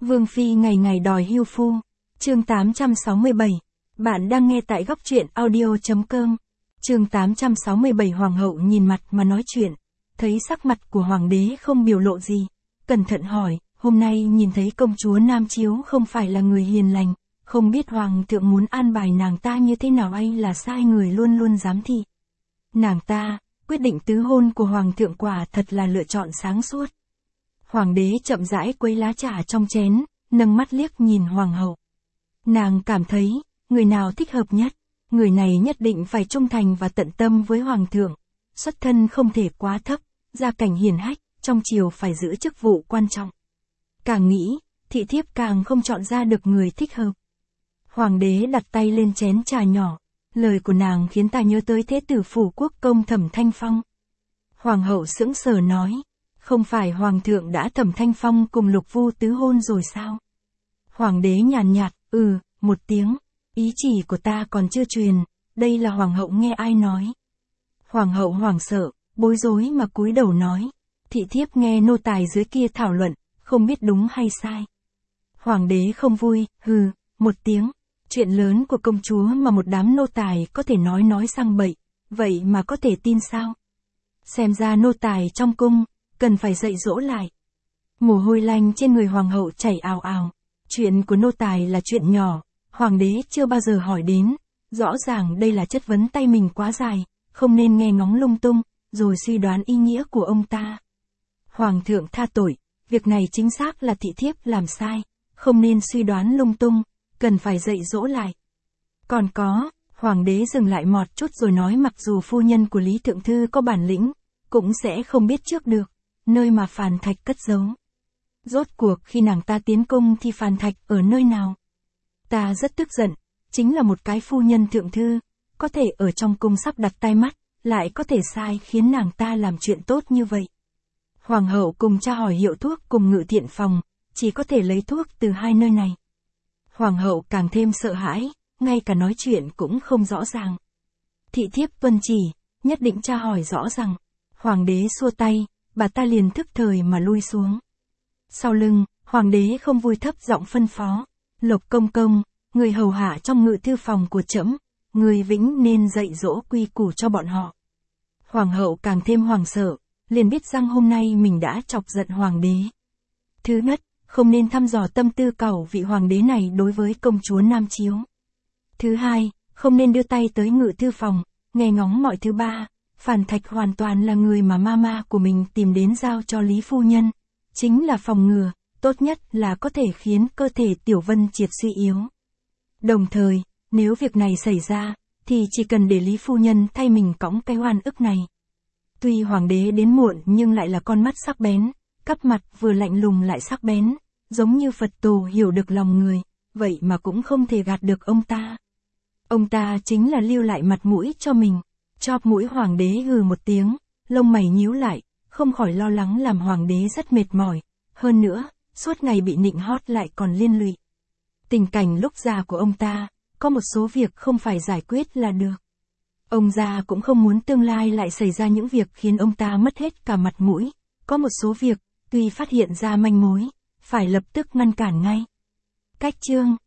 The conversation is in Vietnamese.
Vương Phi ngày ngày đòi hưu phu. Chương 867. Bạn đang nghe tại góc truyện audio.com. Chương 867. Hoàng hậu nhìn mặt mà nói chuyện. Thấy sắc mặt của hoàng đế không biểu lộ gì. Cẩn thận hỏi, hôm nay nhìn thấy công chúa Nam Chiếu không phải là người hiền lành. Không biết hoàng thượng muốn an bài nàng ta như thế nào hay là sai người luôn luôn giám thị. Nàng ta, quyết định tứ hôn của hoàng thượng quả thật là lựa chọn sáng suốt. Hoàng đế chậm rãi quấy lá trà trong chén, nâng mắt liếc nhìn hoàng hậu. Nàng cảm thấy, người nào thích hợp nhất, người này nhất định phải trung thành và tận tâm với hoàng thượng, xuất thân không thể quá thấp, gia cảnh hiển hách, trong triều phải giữ chức vụ quan trọng. Càng nghĩ, thị thiếp càng không chọn ra được người thích hợp. Hoàng đế đặt tay lên chén trà nhỏ, lời của nàng khiến ta nhớ tới thế tử phủ quốc công Thẩm Thanh Phong. Hoàng hậu sững sờ nói, không phải hoàng thượng đã Thẩm Thanh Phong cùng Lục Vu tứ hôn rồi sao? Hoàng đế nhàn nhạt, một tiếng, ý chỉ của ta còn chưa truyền, đây là hoàng hậu nghe ai nói. Hoàng hậu hoảng sợ, bối rối mà cúi đầu nói, thị thiếp nghe nô tài dưới kia thảo luận, không biết đúng hay sai. Hoàng đế không vui, một tiếng, chuyện lớn của công chúa mà một đám nô tài có thể nói sang bậy, vậy mà có thể tin sao? Xem ra nô tài trong cung, cần phải dạy dỗ lại. Mồ hôi lạnh trên người hoàng hậu chảy ào ào. Chuyện của nô tài là chuyện nhỏ, hoàng đế chưa bao giờ hỏi đến, rõ ràng đây là chất vấn tay mình quá dài, không nên nghe ngóng lung tung, rồi suy đoán ý nghĩa của ông ta. Hoàng thượng tha tội, việc này chính xác là thị thiếp làm sai, không nên suy đoán lung tung, cần phải dạy dỗ lại. Còn có, hoàng đế dừng lại một chút rồi nói mặc dù phu nhân của Lý Thượng Thư có bản lĩnh, cũng sẽ không biết trước được, nơi mà Phàn Thạch cất giấu. Rốt cuộc khi nàng ta tiến cung thì Phàn Thạch ở nơi nào? Ta rất tức giận, chính là một cái phu nhân thượng thư, có thể ở trong cung sắp đặt tai mắt, lại có thể sai khiến nàng ta làm chuyện tốt như vậy. Hoàng hậu cùng tra hỏi hiệu thuốc cùng Ngự Thiện phòng, chỉ có thể lấy thuốc từ hai nơi này. Hoàng hậu càng thêm sợ hãi, ngay cả nói chuyện cũng không rõ ràng. Thị thiếp tuân chỉ, nhất định tra hỏi rõ ràng. Hoàng đế xua tay, bà ta liền thức thời mà lui xuống. Sau lưng, hoàng đế không vui thấp giọng phân phó, Lộc công công, người hầu hạ trong ngự thư phòng của trẫm, người vĩnh nên dạy dỗ quy củ cho bọn họ. Hoàng hậu càng thêm hoảng sợ, liền biết rằng hôm nay mình đã chọc giận hoàng đế. Thứ nhất, không nên thăm dò tâm tư cẩu vị hoàng đế này đối với công chúa Nam Chiếu. Thứ hai, không nên đưa tay tới ngự thư phòng, nghe ngóng mọi thứ. Ba, Phàn Thạch hoàn toàn là người mà mama của mình tìm đến giao cho Lý phu nhân, chính là phòng ngừa, tốt nhất là có thể khiến cơ thể Tiểu Vân Triệt suy yếu. Đồng thời, nếu việc này xảy ra, thì chỉ cần để Lý phu nhân thay mình cõng cái oan ức này. Tuy hoàng đế đến muộn nhưng lại là con mắt sắc bén, cắp mặt vừa lạnh lùng lại sắc bén, giống như Phật tổ hiểu được lòng người, vậy mà cũng không thể gạt được ông ta. Ông ta chính là lưu lại mặt mũi cho mình. Chóp mũi hoàng đế hừ một tiếng, lông mày nhíu lại, không khỏi lo lắng làm hoàng đế rất mệt mỏi, hơn nữa, suốt ngày bị nịnh hót lại còn liên lụy. Tình cảnh lúc già của ông ta, có một số việc không phải giải quyết là được. Ông già cũng không muốn tương lai lại xảy ra những việc khiến ông ta mất hết cả mặt mũi, có một số việc, tuy phát hiện ra manh mối, phải lập tức ngăn cản ngay. Cách chương